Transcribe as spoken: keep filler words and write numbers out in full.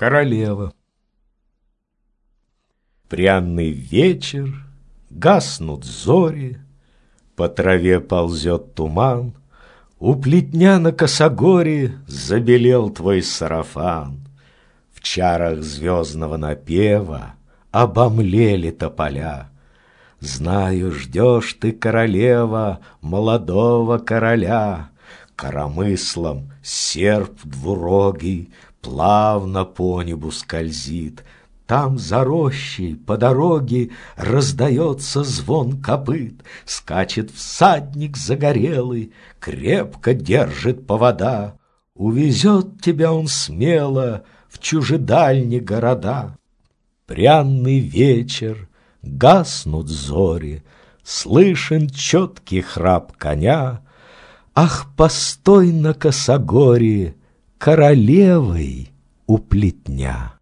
Королева. Пряный вечер, гаснут зори, по траве ползет туман, у плетня на косогоре забелел твой сарафан. В чарах звездного напева обомлели тополя. Знаю, ждешь ты, королева, молодого короля. Коромыслом серп двурогий плавно по небу скользит. Там за рощей по дороге раздается звон копыт. Скачет всадник загорелый, крепко держит повода. Увезет тебя он смело в чужедальние города. Пряный вечер, гаснут зори, слышен четкий храп коня. Ах, постой на косогоре, королевой у плетня!